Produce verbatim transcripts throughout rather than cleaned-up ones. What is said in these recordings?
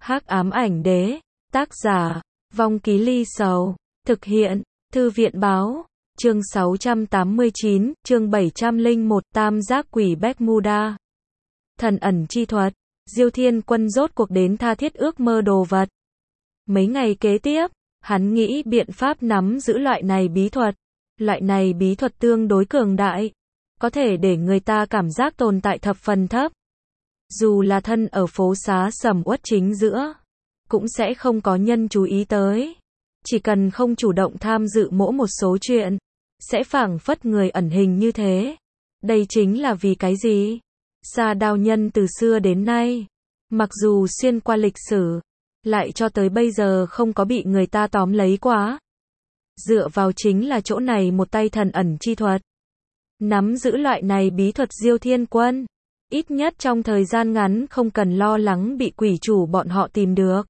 Hắc ám ảnh đế, tác giả, Vong Ký Ly Sầu, thực hiện, Thư viện báo, chương sáu trăm tám mươi chín, chương bảy trăm lẻ một, Tam giác quỷ Bermuda. Thần ẩn chi thuật, Diêu Thiên Quân rốt cuộc đến tha thiết ước mơ đồ vật. Mấy ngày kế tiếp, hắn nghĩ biện pháp nắm giữ loại này bí thuật. Loại này bí thuật tương đối cường đại, có thể để người ta cảm giác tồn tại thập phần thấp. Dù là thân ở phố xá sầm uất chính giữa, cũng sẽ không có nhân chú ý tới. Chỉ cần không chủ động tham dự mỗi một số chuyện, sẽ phảng phất người ẩn hình như thế. Đây chính là vì cái gì? Sa Đao Nhân từ xưa đến nay, mặc dù xuyên qua lịch sử, lại cho tới bây giờ không có bị người ta tóm lấy quá. Dựa vào chính là chỗ này một tay thần ẩn chi thuật. Nắm giữ loại này bí thuật Diêu Thiên Quân, ít nhất trong thời gian ngắn không cần lo lắng bị quỷ chủ bọn họ tìm được.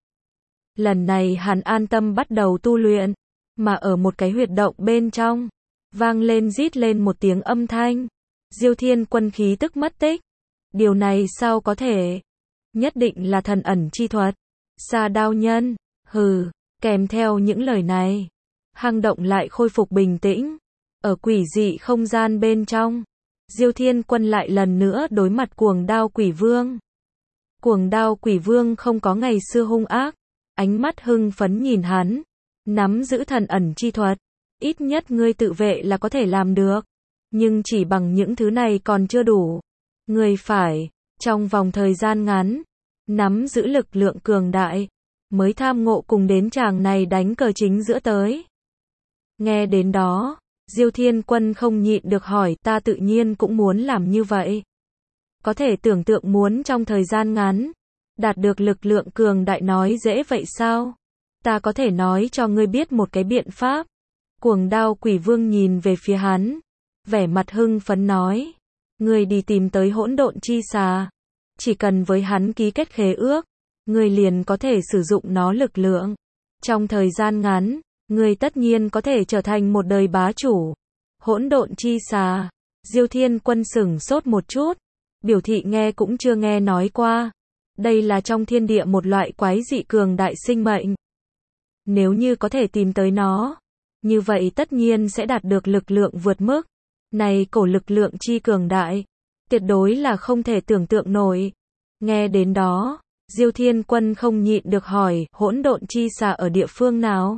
Lần này hắn an tâm bắt đầu tu luyện, mà ở một cái huyệt động bên trong, vang lên rít lên một tiếng âm thanh. Diêu Thiên Quân khí tức mất tích. Điều này sao có thể? Nhất định là thần ẩn chi thuật. Sa Đao Nhân, hừ, kèm theo những lời này, hang động lại khôi phục bình tĩnh. Ở quỷ dị không gian bên trong, Diêu Thiên Quân lại lần nữa đối mặt Cuồng Đao Quỷ Vương. Cuồng Đao Quỷ Vương không có ngày xưa hung ác, ánh mắt hưng phấn nhìn hắn, nắm giữ thần ẩn chi thuật, ít nhất ngươi tự vệ là có thể làm được, nhưng chỉ bằng những thứ này còn chưa đủ. Ngươi phải, trong vòng thời gian ngắn, nắm giữ lực lượng cường đại, mới tham ngộ cùng đến chàng này đánh cờ chính giữa tới. Nghe đến đó, Diêu Thiên Quân không nhịn được hỏi, ta tự nhiên cũng muốn làm như vậy. Có thể tưởng tượng muốn trong thời gian ngắn, đạt được lực lượng cường đại nói dễ vậy sao? Ta có thể nói cho ngươi biết một cái biện pháp. Cuồng Đao Quỷ Vương nhìn về phía hắn, vẻ mặt hưng phấn nói, ngươi đi tìm tới hỗn độn chi xà. Chỉ cần với hắn ký kết khế ước, ngươi liền có thể sử dụng nó lực lượng. Trong thời gian ngắn, ngươi tất nhiên có thể trở thành một đời bá chủ. Hỗn độn chi xà. Diêu Thiên Quân sửng sốt một chút, biểu thị nghe cũng chưa nghe nói qua. Đây là trong thiên địa một loại quái dị cường đại sinh mệnh. Nếu như có thể tìm tới nó, như vậy tất nhiên sẽ đạt được lực lượng vượt mức. Này cổ lực lượng chi cường đại, tuyệt đối là không thể tưởng tượng nổi. Nghe đến đó, Diêu Thiên Quân không nhịn được hỏi, hỗn độn chi xà ở địa phương nào?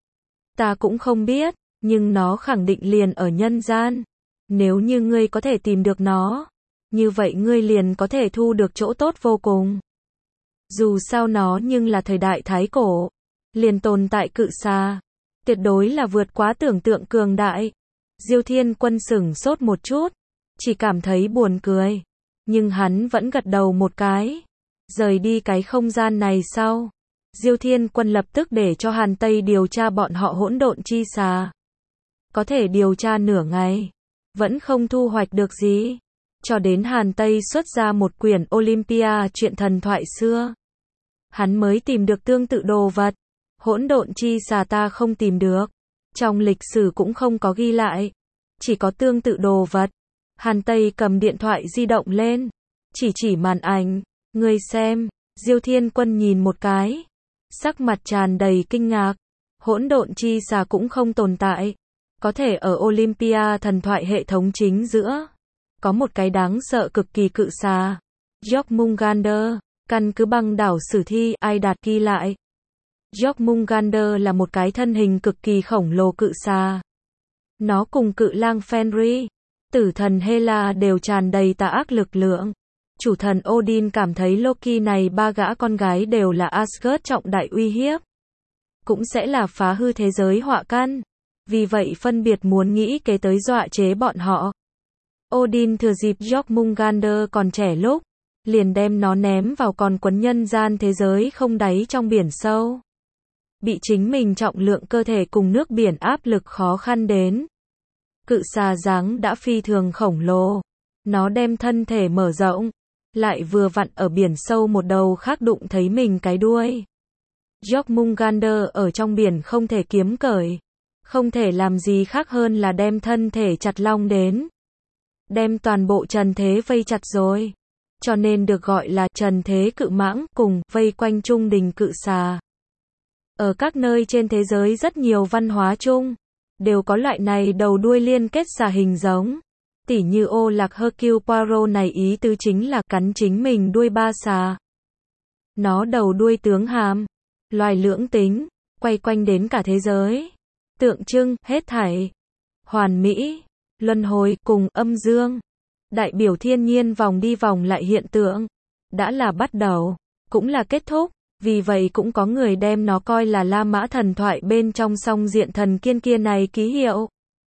Ta cũng không biết, nhưng nó khẳng định liền ở nhân gian. Nếu như ngươi có thể tìm được nó, như vậy ngươi liền có thể thu được chỗ tốt vô cùng. Dù sao nó nhưng là thời đại thái cổ, liền tồn tại cự xà, tuyệt đối là vượt quá tưởng tượng cường đại. Diêu Thiên Quân sửng sốt một chút, chỉ cảm thấy buồn cười, nhưng hắn vẫn gật đầu một cái. Rời đi cái không gian này sau, Diêu Thiên Quân lập tức để cho Hàn Tây điều tra bọn họ hỗn độn chi xà. Có thể điều tra nửa ngày, vẫn không thu hoạch được gì. Cho đến Hàn Tây xuất ra một quyển Olympia chuyện thần thoại xưa, hắn mới tìm được tương tự đồ vật. Hỗn độn chi xà ta không tìm được, trong lịch sử cũng không có ghi lại, chỉ có tương tự đồ vật. Hàn Tây cầm điện thoại di động lên, chỉ chỉ màn ảnh, ngươi xem. Diêu Thiên Quân nhìn một cái, sắc mặt tràn đầy kinh ngạc. Hỗn độn chi xà cũng không tồn tại, có thể ở Olympia thần thoại hệ thống chính giữa, có một cái đáng sợ cực kỳ cự xà, Jormungandr, căn cứ băng đảo sử thi ai đạt ghi lại. Jormungandr là một cái thân hình cực kỳ khổng lồ cự xà. Nó cùng cự lang Fenrir, tử thần Hela đều tràn đầy tà ác lực lượng. Chủ thần Odin cảm thấy Loki này ba gã con gái đều là Asgard trọng đại uy hiếp, cũng sẽ là phá hư thế giới họa căn. Vì vậy phân biệt muốn nghĩ kế tới dọa chế bọn họ. Odin thừa dịp Jormungandr còn trẻ lúc, liền đem nó ném vào con quấn nhân gian thế giới không đáy trong biển sâu. Bị chính mình trọng lượng cơ thể cùng nước biển áp lực khó khăn đến. Cự xà dáng đã phi thường khổng lồ. Nó đem thân thể mở rộng, lại vừa vặn ở biển sâu một đầu khác đụng thấy mình cái đuôi. Jormungandr ở trong biển không thể kiếm cởi, không thể làm gì khác hơn là đem thân thể chặt long đến. Đem toàn bộ trần thế vây chặt rồi. cho nên được gọi là trần thế cự mãng, cùng vây quanh trung đình cự xà. Ở các nơi trên thế giới rất nhiều văn hóa chung, đều có loại này đầu đuôi liên kết xà hình giống. Tỉ như ô lạc Hercule Poirot này ý tứ chính là cắn chính mình đuôi ba xà. Nó đầu đuôi tướng hàm, loài lưỡng tính, quay quanh đến cả thế giới. Tượng trưng, hết thảy, hoàn mỹ, luân hồi, cùng âm dương. Đại biểu thiên nhiên vòng đi vòng lại hiện tượng. Đã là bắt đầu, cũng là kết thúc. Vì vậy cũng có người đem nó coi là La Mã thần thoại bên trong song diện thần kiên kia này ký hiệu.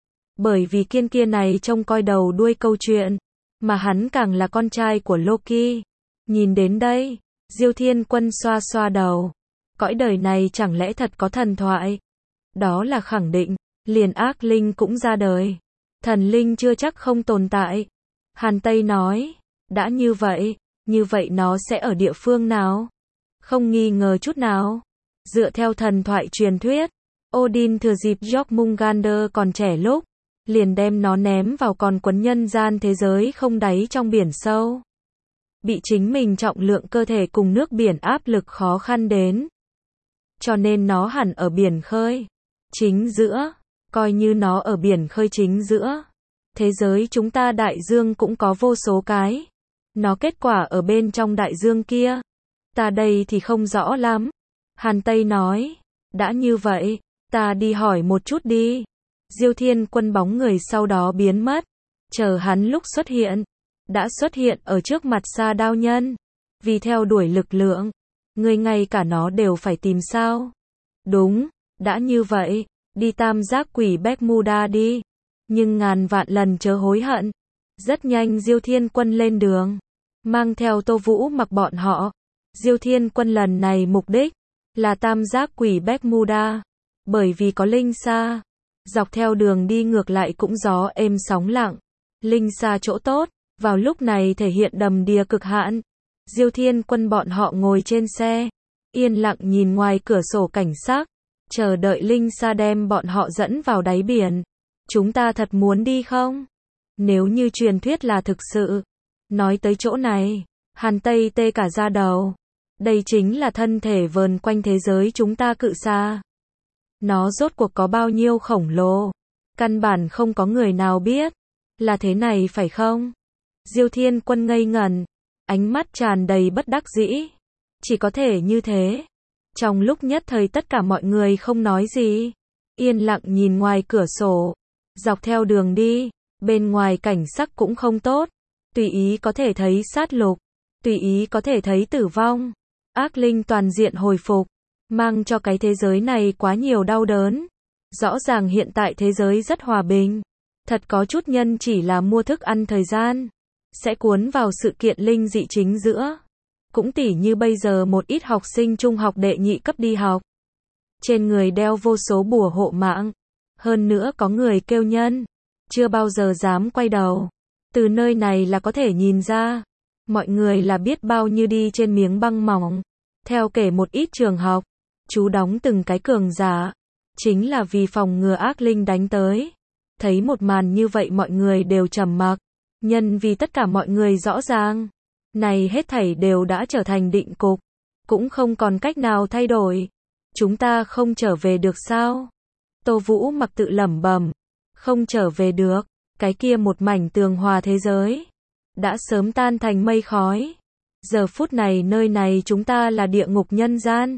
Bởi vì kiên kia này trông coi đầu đuôi câu chuyện, mà hắn càng là con trai của Loki. Nhìn đến đây, Diêu Thiên Quân xoa xoa đầu. Cõi đời này chẳng lẽ thật có thần thoại? Đó là khẳng định, liền ác linh cũng ra đời. Thần linh chưa chắc không tồn tại. Hàn Tây nói, đã như vậy, như vậy nó sẽ ở địa phương nào? Không nghi ngờ chút nào. Dựa theo thần thoại truyền thuyết, Odin thừa dịp Jormungandr còn trẻ lúc, liền đem nó ném vào còn quấn nhân gian thế giới không đáy trong biển sâu. Bị chính mình trọng lượng cơ thể cùng nước biển áp lực khó khăn đến. Cho nên nó hẳn ở biển khơi chính giữa, coi như nó ở biển khơi chính giữa. Thế giới chúng ta đại dương cũng có vô số cái. Nó kết quả ở bên trong đại dương kia. Ta đây thì không rõ lắm. Hàn Tây nói, đã như vậy, ta đi hỏi một chút đi. Diêu Thiên Quân bóng người sau đó biến mất. Chờ hắn lúc xuất hiện, đã xuất hiện ở trước mặt Sa Đao Nhân. Vì theo đuổi lực lượng, người ngay cả nó đều phải tìm sao? Đúng, đã như vậy, đi tam giác quỷ Bermuda đi. Nhưng ngàn vạn lần chớ hối hận. Rất nhanh Diêu Thiên Quân lên đường, mang theo Tô Vũ Mặc bọn họ. Diêu Thiên Quân lần này mục đích là tam giác quỷ Bermuda, bởi vì có linh xa, dọc theo đường đi ngược lại cũng gió êm sóng lặng. Linh xa chỗ tốt, vào lúc này thể hiện đầm đìa cực hạn. Diêu Thiên Quân bọn họ ngồi trên xe, yên lặng nhìn ngoài cửa sổ cảnh sắc, chờ đợi linh xa đem bọn họ dẫn vào đáy biển. Chúng ta thật muốn đi không? Nếu như truyền thuyết là thực sự. Nói tới chỗ này, Hàn Tây tê cả da đầu. Đây chính là thân thể vờn quanh thế giới chúng ta cự xa. Nó rốt cuộc có bao nhiêu khổng lồ? Căn bản không có người nào biết. Là thế này phải không? Diêu Thiên Quân ngây ngẩn, ánh mắt tràn đầy bất đắc dĩ. Chỉ có thể như thế. Trong lúc nhất thời tất cả mọi người không nói gì, yên lặng nhìn ngoài cửa sổ. Dọc theo đường đi, bên ngoài cảnh sắc cũng không tốt. Tùy ý có thể thấy sát lục, tùy ý có thể thấy tử vong. Ác linh toàn diện hồi phục, mang cho cái thế giới này quá nhiều đau đớn. Rõ ràng hiện tại thế giới rất hòa bình. Thật có chút nhân chỉ là mua thức ăn thời gian, sẽ cuốn vào sự kiện linh dị chính giữa. Cũng tỉ như bây giờ một ít học sinh trung học đệ nhị cấp đi học. Trên người đeo vô số bùa hộ mạng. Hơn nữa có người kêu nhân, chưa bao giờ dám quay đầu. Từ nơi này là có thể nhìn ra, mọi người là biết bao như đi trên miếng băng mỏng. Theo kể một ít trường học, chú đóng từng cái cường giả, chính là vì phòng ngừa ác linh đánh tới. Thấy một màn như vậy mọi người đều trầm mặc, nhân vì tất cả mọi người rõ ràng, này hết thảy đều đã trở thành định cục, cũng không còn cách nào thay đổi. Chúng ta không trở về được sao? Tô Vũ Mặc tự lẩm bẩm, không trở về được, cái kia một mảnh tường hòa thế giới đã sớm tan thành mây khói. Giờ phút này nơi này chúng ta là địa ngục nhân gian.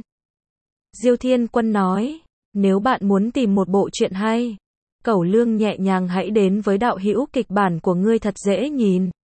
Diêu Thiên Quân nói, nếu bạn muốn tìm một bộ truyện hay, Cẩu Lương nhẹ nhàng hãy đến với đạo hữu kịch bản của ngươi thật dễ nhìn.